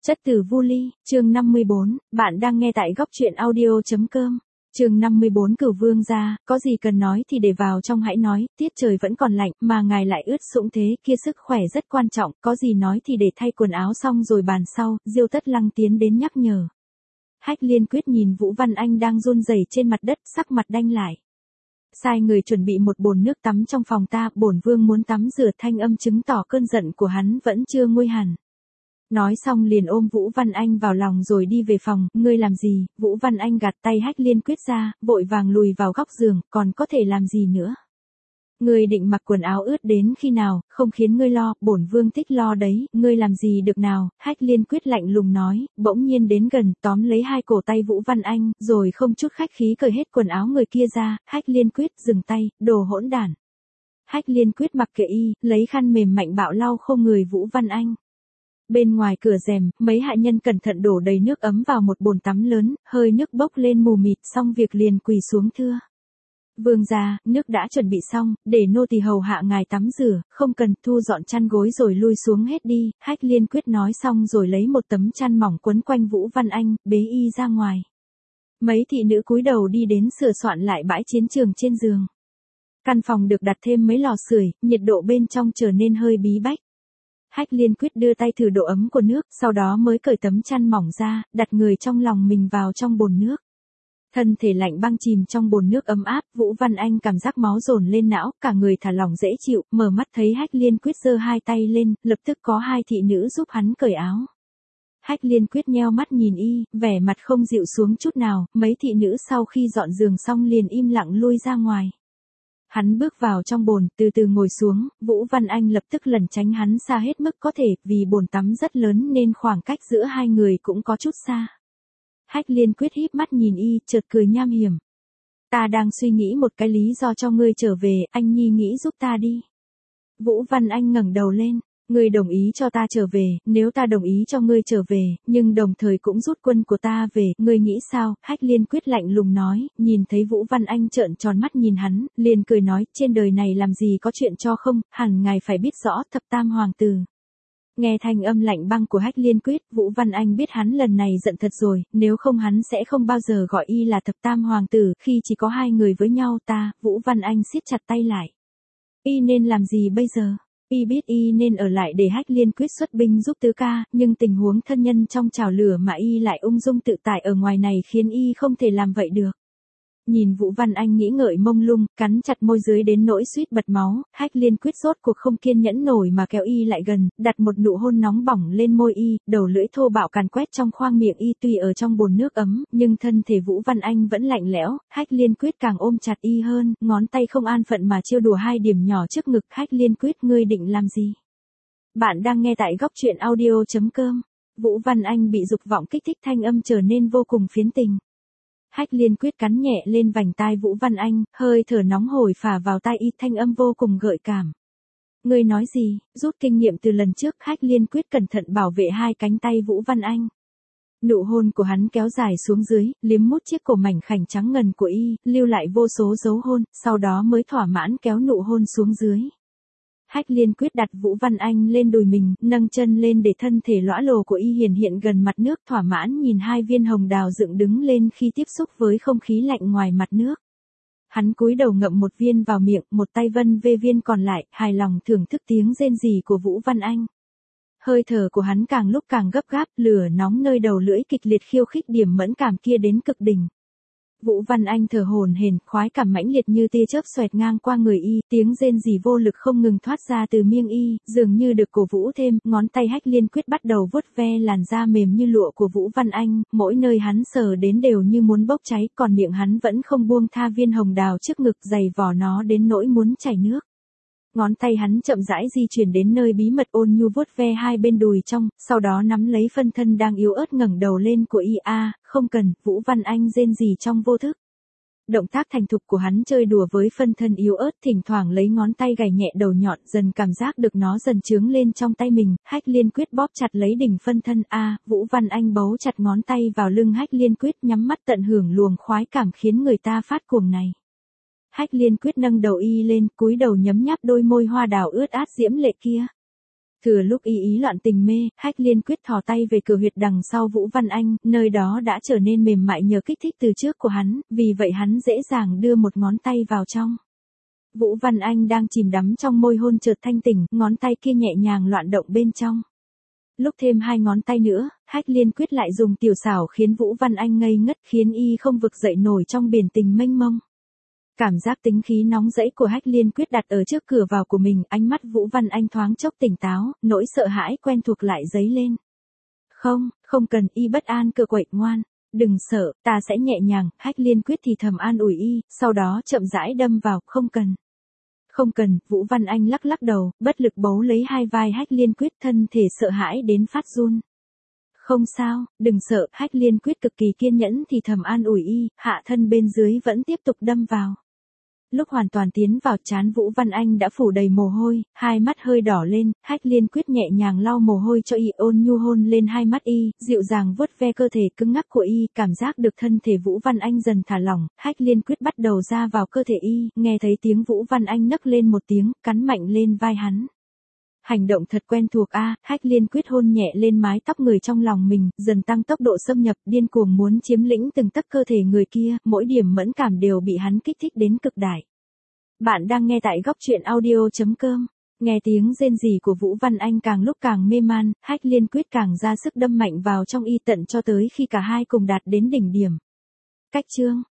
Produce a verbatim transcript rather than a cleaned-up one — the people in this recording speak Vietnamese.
Chất tử Vu Ly, chương năm mươi bốn, bạn đang nghe tại góc truyện audio.com. Chương năm mươi bốn Cửu Vương gia, có gì cần nói thì để vào trong hãy nói, tiết trời vẫn còn lạnh mà ngài lại ướt sũng thế, kia sức khỏe rất quan trọng, có gì nói thì để thay quần áo xong rồi bàn sau. Diêu Tất Lăng tiến đến nhắc nhở. Hách Liên Quyết nhìn Vũ Văn Anh đang run rẩy trên mặt đất, sắc mặt đanh lại. Sai người chuẩn bị một bồn nước tắm trong phòng ta, bổn vương muốn tắm rửa, thanh âm chứng tỏ cơn giận của hắn vẫn chưa nguôi hẳn. Nói xong liền ôm Vũ Văn Anh vào lòng rồi đi về phòng. Ngươi làm gì? Vũ Văn Anh gạt tay Hách Liên Quyết ra, vội vàng lùi vào góc giường, còn có thể làm gì nữa? Ngươi định mặc quần áo ướt đến khi nào, không khiến ngươi lo, bổn vương thích lo đấy, ngươi làm gì được nào? Hách Liên Quyết lạnh lùng nói, bỗng nhiên đến gần, tóm lấy hai cổ tay Vũ Văn Anh, rồi không chút khách khí cởi hết quần áo người kia ra. Hách Liên Quyết dừng tay, đồ hỗn đản. Hách Liên Quyết mặc kệ y, lấy khăn mềm mạnh bạo lau khô người Vũ Văn Anh. Bên ngoài cửa rèm, mấy hạ nhân cẩn thận đổ đầy nước ấm vào một bồn tắm lớn, hơi nước bốc lên mù mịt, xong việc liền quỳ xuống thưa. Vương gia, nước đã chuẩn bị xong, để nô tỳ hầu hạ ngài tắm rửa, không cần, thu dọn chăn gối rồi lui xuống hết đi. Hách Liên Quyết nói xong rồi lấy một tấm chăn mỏng quấn quanh Vũ Văn Anh, bế y ra ngoài. Mấy thị nữ cúi đầu đi đến sửa soạn lại bãi chiến trường trên giường. Căn phòng được đặt thêm mấy lò sưởi, nhiệt độ bên trong trở nên hơi bí bách. Hách Liên Quyết đưa tay thử độ ấm của nước, sau đó mới cởi tấm chăn mỏng ra, đặt người trong lòng mình vào trong bồn nước. Thân thể lạnh băng chìm trong bồn nước ấm áp, Vũ Văn Anh cảm giác máu dồn lên não, cả người thả lỏng dễ chịu, mở mắt thấy Hách Liên Quyết giơ hai tay lên, lập tức có hai thị nữ giúp hắn cởi áo. Hách Liên Quyết nheo mắt nhìn y, vẻ mặt không dịu xuống chút nào, mấy thị nữ sau khi dọn giường xong liền im lặng lui ra ngoài. Hắn bước vào trong bồn, từ từ ngồi xuống, Vũ Văn Anh lập tức lẩn tránh hắn xa hết mức có thể, vì bồn tắm rất lớn nên khoảng cách giữa hai người cũng có chút xa. Hách Liên Quyết híp mắt nhìn y, chợt cười nham hiểm. Ta đang suy nghĩ một cái lý do cho ngươi trở về, anh nhi nghĩ giúp ta đi. Vũ Văn Anh ngẩng đầu lên. Ngươi đồng ý cho ta trở về, nếu ta đồng ý cho ngươi trở về, nhưng đồng thời cũng rút quân của ta về, ngươi nghĩ sao? Hách Liên Quyết lạnh lùng nói, nhìn thấy Vũ Văn Anh trợn tròn mắt nhìn hắn, liền cười nói, trên đời này làm gì có chuyện cho không, hẳn ngài phải biết rõ thập tam hoàng tử. Nghe thanh âm lạnh băng của Hách Liên Quyết, Vũ Văn Anh biết hắn lần này giận thật rồi, nếu không hắn sẽ không bao giờ gọi y là thập tam hoàng tử, khi chỉ có hai người với nhau ta. Vũ Văn Anh siết chặt tay lại. Y nên làm gì bây giờ? Y biết y nên ở lại để Hách Liên Quyết xuất binh giúp tứ ca, nhưng tình huống thân nhân trong chảo lửa mà y lại ung dung tự tại ở ngoài này khiến y không thể làm vậy được. Nhìn Vũ Văn Anh nghĩ ngợi mông lung, cắn chặt môi dưới đến nỗi suýt bật máu, Hách Liên Quyết rốt cuộc không kiên nhẫn nổi mà kéo y lại gần, đặt một nụ hôn nóng bỏng lên môi y, đầu lưỡi thô bạo càn quét trong khoang miệng y. Tuy ở trong bồn nước ấm, nhưng thân thể Vũ Văn Anh vẫn lạnh lẽo. Hách Liên Quyết càng ôm chặt y hơn, ngón tay không an phận mà trêu đùa hai điểm nhỏ trước ngực. Hách Liên Quyết, ngươi định làm gì? Bạn đang nghe tại góc truyện audio.com. Vũ Văn Anh bị dục vọng kích thích, thanh âm trở nên vô cùng phiến tình. Hách Liên Quyết cắn nhẹ lên vành tai Vũ Văn Anh, hơi thở nóng hổi phả vào tai y, thanh âm vô cùng gợi cảm. Ngươi nói gì? Rút kinh nghiệm từ lần trước, Hách Liên Quyết cẩn thận bảo vệ hai cánh tay Vũ Văn Anh. Nụ hôn của hắn kéo dài xuống dưới, liếm mút chiếc cổ mảnh khảnh trắng ngần của y, lưu lại vô số dấu hôn, sau đó mới thỏa mãn kéo nụ hôn xuống dưới. Hách Liên Quyết đặt Vũ Văn Anh lên đùi mình, nâng chân lên để thân thể lõa lồ của y hiển hiện gần mặt nước, thỏa mãn nhìn hai viên hồng đào dựng đứng lên khi tiếp xúc với không khí lạnh ngoài mặt nước. Hắn cúi đầu ngậm một viên vào miệng, một tay vân vê viên còn lại, hài lòng thưởng thức tiếng rên rỉ của Vũ Văn Anh. Hơi thở của hắn càng lúc càng gấp gáp, lửa nóng nơi đầu lưỡi kịch liệt khiêu khích điểm mẫn cảm kia đến cực đỉnh. Vũ Văn Anh thở hổn hển, khoái cảm mãnh liệt như tia chớp xoẹt ngang qua người y, tiếng rên rỉ vô lực không ngừng thoát ra từ miệng y, dường như được cổ vũ thêm. Ngón tay Hách Liên Quyết bắt đầu vuốt ve làn da mềm như lụa của Vũ Văn Anh, mỗi nơi hắn sờ đến đều như muốn bốc cháy, còn miệng hắn vẫn không buông tha viên hồng đào trước ngực, dày vò nó đến nỗi muốn chảy nước. Ngón tay hắn chậm rãi di chuyển đến nơi bí mật, ôn nhu vuốt ve hai bên đùi trong, sau đó nắm lấy phân thân đang yếu ớt ngẩng đầu lên của y. A, không cần, Vũ Văn Anh rên rỉ trong vô thức. Động tác thành thục của hắn chơi đùa với phân thân yếu ớt, thỉnh thoảng lấy ngón tay gảy nhẹ đầu nhọn, dần cảm giác được nó dần trướng lên trong tay mình. Hách Liên Quyết bóp chặt lấy đỉnh phân thân. A, Vũ Văn Anh bấu chặt ngón tay vào lưng Hách Liên Quyết, nhắm mắt tận hưởng luồng khoái cảm khiến người ta phát cuồng này. Hách Liên Quyết nâng đầu y lên, cúi đầu nhấm nháp đôi môi hoa đào ướt át diễm lệ kia. Thừa lúc y ý loạn tình mê, Hách Liên quyết thò tay về cửa huyệt đằng sau Vũ Văn Anh, nơi đó đã trở nên mềm mại nhờ kích thích từ trước của hắn, vì vậy hắn dễ dàng đưa một ngón tay vào trong. Vũ Văn Anh đang chìm đắm trong môi hôn chợt thanh tỉnh, ngón tay kia nhẹ nhàng loạn động bên trong. Lúc thêm hai ngón tay nữa, Hách Liên quyết lại dùng tiểu xảo khiến Vũ Văn Anh ngây ngất, khiến y không vực dậy nổi trong biển tình mênh mông. Cảm giác tính khí nóng rẫy của Hách Liên quyết đặt ở trước cửa vào của mình, ánh mắt Vũ Văn Anh thoáng chốc tỉnh táo, nỗi sợ hãi quen thuộc lại dấy lên. Không, không cần, y bất an cựa quậy, ngoan, đừng sợ, ta sẽ nhẹ nhàng, Hách Liên quyết thì thầm an ủi y, sau đó chậm rãi đâm vào, không cần. Không cần, Vũ Văn Anh lắc lắc đầu, bất lực bấu lấy hai vai Hách Liên quyết, thân thể sợ hãi đến phát run. Không sao, đừng sợ, Hách Liên quyết cực kỳ kiên nhẫn thì thầm an ủi y, hạ thân bên dưới vẫn tiếp tục đâm vào. Lúc hoàn toàn tiến vào, trán Vũ Văn Anh đã phủ đầy mồ hôi, hai mắt hơi đỏ lên, Hách Liên quyết nhẹ nhàng lau mồ hôi cho y, ôn nhu hôn lên hai mắt y, dịu dàng vuốt ve cơ thể cứng ngắc của y, cảm giác được thân thể Vũ Văn Anh dần thả lỏng, Hách Liên quyết bắt đầu ra vào cơ thể y, nghe thấy tiếng Vũ Văn Anh nấc lên một tiếng, cắn mạnh lên vai hắn. Hành động thật quen thuộc a, à, Hách Liên quyết hôn nhẹ lên mái tóc người trong lòng mình, dần tăng tốc độ xâm nhập, điên cuồng muốn chiếm lĩnh từng tấc cơ thể người kia, mỗi điểm mẫn cảm đều bị hắn kích thích đến cực đại. Bạn đang nghe tại góc truyện audio chấm com. Nghe tiếng rên rỉ của Vũ Văn Anh càng lúc càng mê man, Hách Liên quyết càng ra sức đâm mạnh vào trong y tận cho tới khi cả hai cùng đạt đến đỉnh điểm. Cách chương